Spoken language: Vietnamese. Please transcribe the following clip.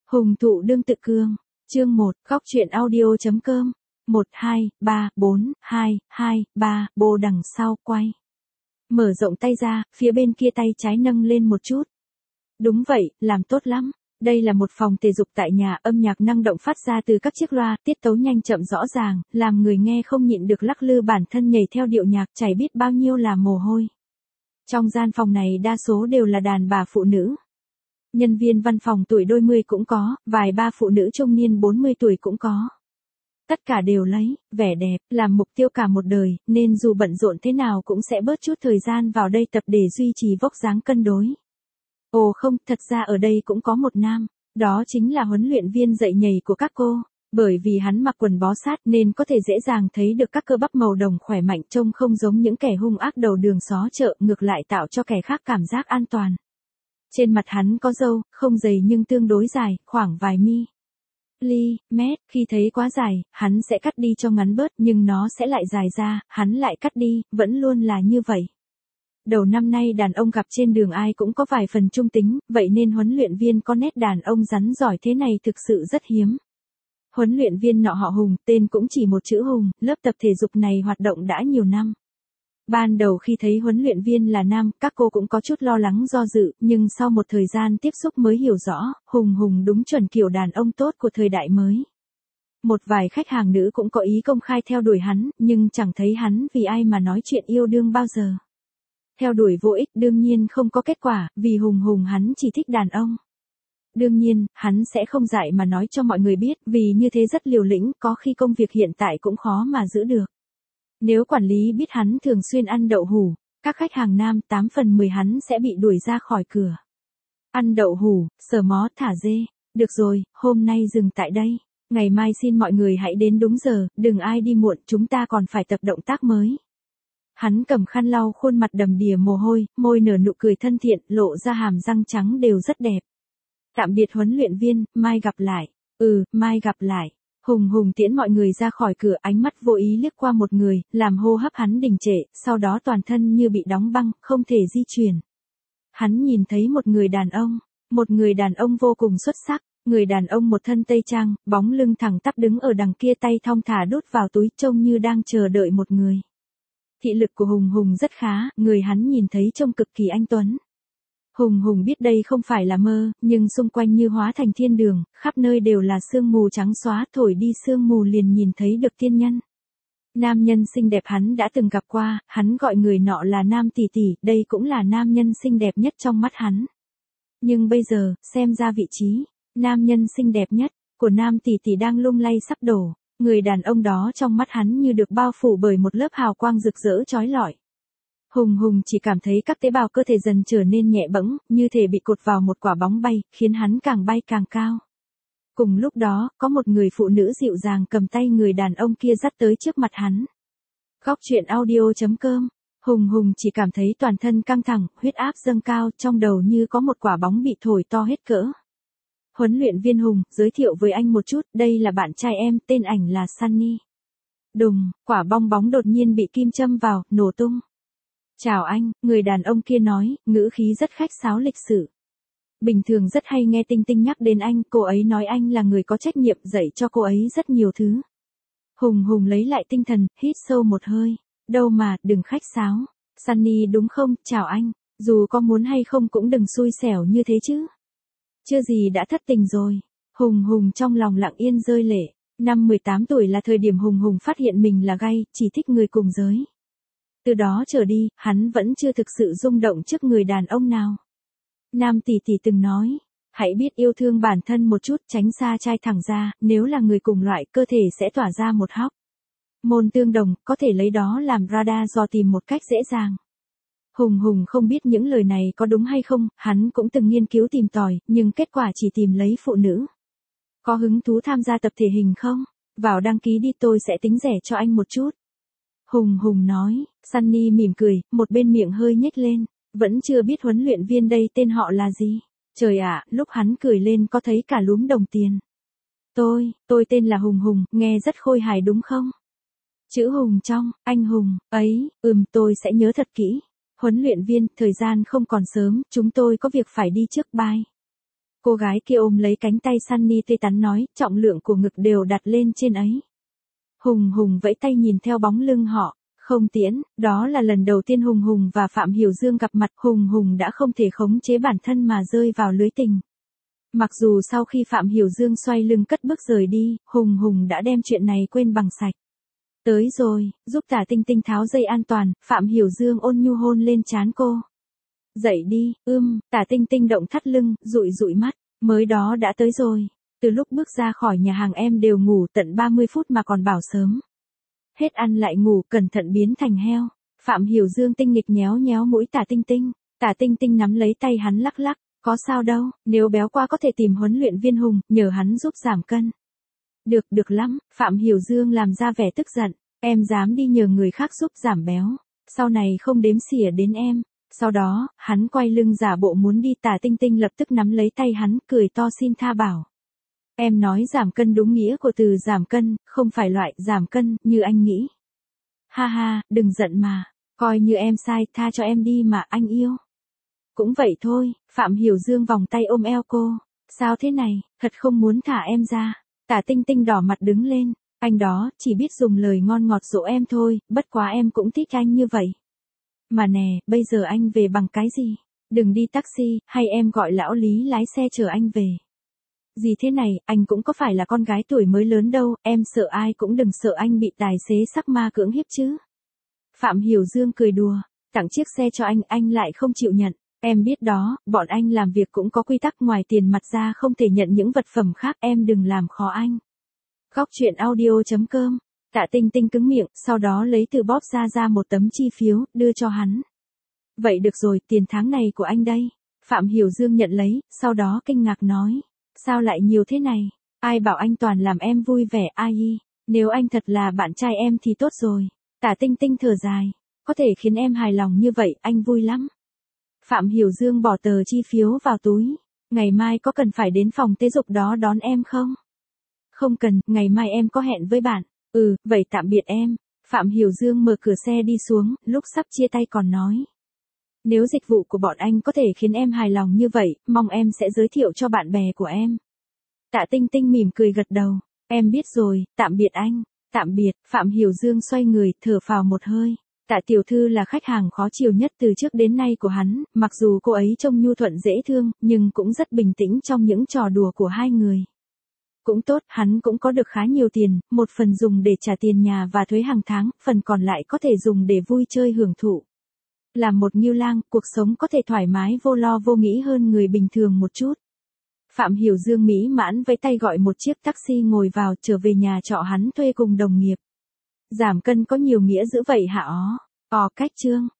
Hùng thụ đương tự cương. Chương 1, góc truyện audio.com. 1, 2, 3, 4, 2, 2, 3, bô đằng sau quay. Mở rộng tay ra, phía bên kia tay trái nâng lên một chút. Đúng vậy, làm tốt lắm. Đây là một phòng thể dục tại nhà, âm nhạc năng động phát ra từ các chiếc loa, tiết tấu nhanh chậm rõ ràng, làm người nghe không nhịn được lắc lư bản thân nhảy theo điệu nhạc, chảy biết bao nhiêu là mồ hôi. Trong gian phòng này đa số đều là đàn bà phụ nữ. Nhân viên văn phòng tuổi đôi mươi cũng có, vài ba phụ nữ trung niên 40 tuổi cũng có. Tất cả đều lấy vẻ đẹp làm mục tiêu cả một đời, nên dù bận rộn thế nào cũng sẽ bớt chút thời gian vào đây tập để duy trì vóc dáng cân đối. Ồ không, thật ra ở đây cũng có một nam, đó chính là huấn luyện viên dạy nhảy của các cô. Bởi vì hắn mặc quần bó sát nên có thể dễ dàng thấy được các cơ bắp màu đồng khỏe mạnh, trông không giống những kẻ hung ác đầu đường xó chợ, ngược lại tạo cho kẻ khác cảm giác an toàn. Trên mặt hắn có râu, không dày nhưng tương đối dài, khoảng vài mét, khi thấy quá dài, hắn sẽ cắt đi cho ngắn bớt nhưng nó sẽ lại dài ra, hắn lại cắt đi, vẫn luôn là như vậy. Đầu năm nay đàn ông gặp trên đường ai cũng có vài phần trung tính, vậy nên huấn luyện viên có nét đàn ông rắn giỏi thế này thực sự rất hiếm. Huấn luyện viên nọ họ Hùng, tên cũng chỉ một chữ Hùng, lớp tập thể dục này hoạt động đã nhiều năm. Ban đầu khi thấy huấn luyện viên là nam, các cô cũng có chút lo lắng do dự, nhưng sau một thời gian tiếp xúc mới hiểu rõ, Hùng đúng chuẩn kiểu đàn ông tốt của thời đại mới. Một vài khách hàng nữ cũng có ý công khai theo đuổi hắn, nhưng chẳng thấy hắn vì ai mà nói chuyện yêu đương bao giờ. Theo đuổi vô ích, đương nhiên không có kết quả, vì Hùng hắn chỉ thích đàn ông. Đương nhiên, hắn sẽ không dại mà nói cho mọi người biết, vì như thế rất liều lĩnh, có khi công việc hiện tại cũng khó mà giữ được. Nếu quản lý biết hắn thường xuyên ăn đậu hủ, các khách hàng nam 8 phần 10 hắn sẽ bị đuổi ra khỏi cửa. Ăn đậu hủ, sờ mó, thả dê. Được rồi, hôm nay dừng tại đây. Ngày mai xin mọi người hãy đến đúng giờ, đừng ai đi muộn, chúng ta còn phải tập động tác mới. Hắn cầm khăn lau khuôn mặt đầm đìa mồ hôi, môi nở nụ cười thân thiện, lộ ra hàm răng trắng đều rất đẹp. Tạm biệt huấn luyện viên, mai gặp lại. Mai gặp lại. Hùng tiễn mọi người ra khỏi cửa, ánh mắt vô ý liếc qua một người, làm hô hấp hắn đình trệ, sau đó toàn thân như bị đóng băng, không thể di chuyển. Hắn nhìn thấy một người đàn ông vô cùng xuất sắc, người đàn ông một thân tây trang, bóng lưng thẳng tắp đứng ở đằng kia, tay thong thả đút vào túi, trông như đang chờ đợi một người. Thị lực của Hùng rất khá, người hắn nhìn thấy trông cực kỳ anh tuấn. Hùng biết đây không phải là mơ, nhưng xung quanh như hóa thành thiên đường, khắp nơi đều là sương mù trắng xóa, thổi đi sương mù liền nhìn thấy được tiên nhân. Nam nhân xinh đẹp hắn đã từng gặp qua, hắn gọi người nọ là Nam tỷ tỷ, đây cũng là nam nhân xinh đẹp nhất trong mắt hắn. Nhưng bây giờ, xem ra vị trí, nam nhân xinh đẹp nhất, của Nam tỷ tỷ đang lung lay sắp đổ, người đàn ông đó trong mắt hắn như được bao phủ bởi một lớp hào quang rực rỡ chói lọi. Hùng chỉ cảm thấy các tế bào cơ thể dần trở nên nhẹ bẫng, như thể bị cột vào một quả bóng bay, khiến hắn càng bay càng cao. Cùng lúc đó, có một người phụ nữ dịu dàng cầm tay người đàn ông kia dắt tới trước mặt hắn. Góc truyện audio.com. Hùng chỉ cảm thấy toàn thân căng thẳng, huyết áp dâng cao, trong đầu như có một quả bóng bị thổi to hết cỡ. Huấn luyện viên Hùng, giới thiệu với anh một chút, đây là bạn trai em, tên ảnh là Sunny. Đùng, quả bong bóng đột nhiên bị kim châm vào, nổ tung. Chào anh, người đàn ông kia nói, ngữ khí rất khách sáo lịch sự. Bình thường rất hay nghe Tinh Tinh nhắc đến anh, cô ấy nói anh là người có trách nhiệm, dạy cho cô ấy rất nhiều thứ. Hùng lấy lại tinh thần, hít sâu một hơi. Đâu mà, đừng khách sáo. Sunny đúng không, chào anh, dù có muốn hay không cũng đừng xui xẻo như thế chứ. Chưa gì đã thất tình rồi. Hùng trong lòng lặng yên rơi lệ. Năm 18 tuổi là thời điểm Hùng phát hiện mình là gay, chỉ thích người cùng giới. Từ đó trở đi, hắn vẫn chưa thực sự rung động trước người đàn ông nào. Nam tỷ tỷ từng nói, hãy biết yêu thương bản thân một chút, tránh xa trai thẳng ra, nếu là người cùng loại, cơ thể sẽ tỏa ra một hóc môn tương đồng, có thể lấy đó làm radar dò tìm một cách dễ dàng. Hùng không biết những lời này có đúng hay không, hắn cũng từng nghiên cứu tìm tòi, nhưng kết quả chỉ tìm lấy phụ nữ. Có hứng thú tham gia tập thể hình không? Vào đăng ký đi, tôi sẽ tính rẻ cho anh một chút. Hùng nói. Sunny mỉm cười, một bên miệng hơi nhếch lên, vẫn chưa biết huấn luyện viên đây tên họ là gì. Trời ạ, lúc hắn cười lên có thấy cả lúm đồng tiền. Tôi tên là Hùng, nghe rất khôi hài đúng không? Chữ Hùng trong, anh Hùng, ấy, tôi sẽ nhớ thật kỹ. Huấn luyện viên, thời gian không còn sớm, chúng tôi có việc phải đi trước, bye. Cô gái kia ôm lấy cánh tay Sunny tươi tắn nói, trọng lượng của ngực đều đặt lên trên ấy. Hùng Hùng vẫy tay nhìn theo bóng lưng họ. Không Tiễn, đó là lần đầu tiên Hùng Hùng và Phạm Hiểu Dương gặp mặt, Hùng Hùng đã không thể khống chế bản thân mà rơi vào lưới tình. Mặc dù sau khi Phạm Hiểu Dương xoay lưng cất bước rời đi, Hùng Hùng đã đem chuyện này quên bằng sạch. Tới rồi, giúp Tả Tinh Tinh tháo dây an toàn, Phạm Hiểu Dương ôn nhu hôn lên trán cô. Dậy đi, Tả Tinh Tinh động thắt lưng, dụi dụi mắt, mới đó đã tới rồi. Từ lúc bước ra khỏi nhà hàng em đều ngủ tận 30 phút mà còn bảo sớm. Hết ăn lại ngủ, cẩn thận biến thành heo. Phạm Hiểu Dương tinh nghịch nhéo nhéo mũi Tả Tinh Tinh. Tả Tinh Tinh nắm lấy tay hắn lắc lắc, có sao đâu, nếu béo qua có thể tìm huấn luyện viên Hùng, nhờ hắn giúp giảm cân. Được lắm, Phạm Hiểu Dương làm ra vẻ tức giận, em dám đi nhờ người khác giúp giảm béo, sau này không đếm xỉa đến em. Sau đó, hắn quay lưng giả bộ muốn đi, Tả Tinh Tinh lập tức nắm lấy tay hắn, cười to xin tha bảo. Em nói giảm cân đúng nghĩa của từ giảm cân, không phải loại giảm cân như anh nghĩ. Ha ha, đừng giận mà, coi như em sai, tha cho em đi mà anh yêu. Cũng vậy thôi, Phạm Hiểu Dương vòng tay ôm eo cô. Sao thế này, thật không muốn thả em ra. Tả Tinh Tinh đỏ mặt đứng lên, anh đó chỉ biết dùng lời ngon ngọt dỗ em thôi, bất quá em cũng thích anh như vậy. Mà nè, bây giờ anh về bằng cái gì? Đừng đi taxi, hay em gọi lão Lý lái xe chở anh về. Gì thế này, anh cũng có phải là con gái tuổi mới lớn đâu, em sợ ai cũng đừng sợ anh bị tài xế sắc ma cưỡng hiếp chứ. Phạm Hiểu Dương cười đùa, tặng chiếc xe cho anh lại không chịu nhận. Em biết đó, bọn anh làm việc cũng có quy tắc, ngoài tiền mặt ra không thể nhận những vật phẩm khác, em đừng làm khó anh. Góc truyện audio.com. Tạ Tinh Tinh cứng miệng, sau đó lấy từ bóp ra một tấm chi phiếu, đưa cho hắn. Vậy được rồi, tiền tháng này của anh đây. Phạm Hiểu Dương nhận lấy, sau đó kinh ngạc nói. Sao lại nhiều thế này? Ai bảo anh toàn làm em vui vẻ, ai y. Nếu anh thật là bạn trai em thì tốt rồi. Tạ Tinh Tinh thở dài. Có thể khiến em hài lòng như vậy, anh vui lắm. Phạm Hiểu Dương bỏ tờ chi phiếu vào túi. Ngày mai có cần phải đến phòng thể dục đó đón em không? Không cần, ngày mai em có hẹn với bạn. Vậy tạm biệt em. Phạm Hiểu Dương mở cửa xe đi xuống, lúc sắp chia tay còn nói. Nếu dịch vụ của bọn anh có thể khiến em hài lòng như vậy, mong em sẽ giới thiệu cho bạn bè của em. Tạ Tinh Tinh mỉm cười gật đầu. Em biết rồi, tạm biệt anh. Tạm biệt, Phạm Hiểu Dương xoay người, thở phào một hơi. Tạ tiểu thư là khách hàng khó chiều nhất từ trước đến nay của hắn, mặc dù cô ấy trông nhu thuận dễ thương, nhưng cũng rất bình tĩnh trong những trò đùa của hai người. Cũng tốt, hắn cũng có được khá nhiều tiền, một phần dùng để trả tiền nhà và thuế hàng tháng, phần còn lại có thể dùng để vui chơi hưởng thụ. Làm một ngưu lang, cuộc sống có thể thoải mái vô lo vô nghĩ hơn người bình thường một chút. Phạm Hiểu Dương mỹ mãn với tay gọi một chiếc taxi ngồi vào, trở về nhà trọ hắn thuê cùng đồng nghiệp. Giảm cân có nhiều nghĩa dữ vậy hả ó? Cách chương.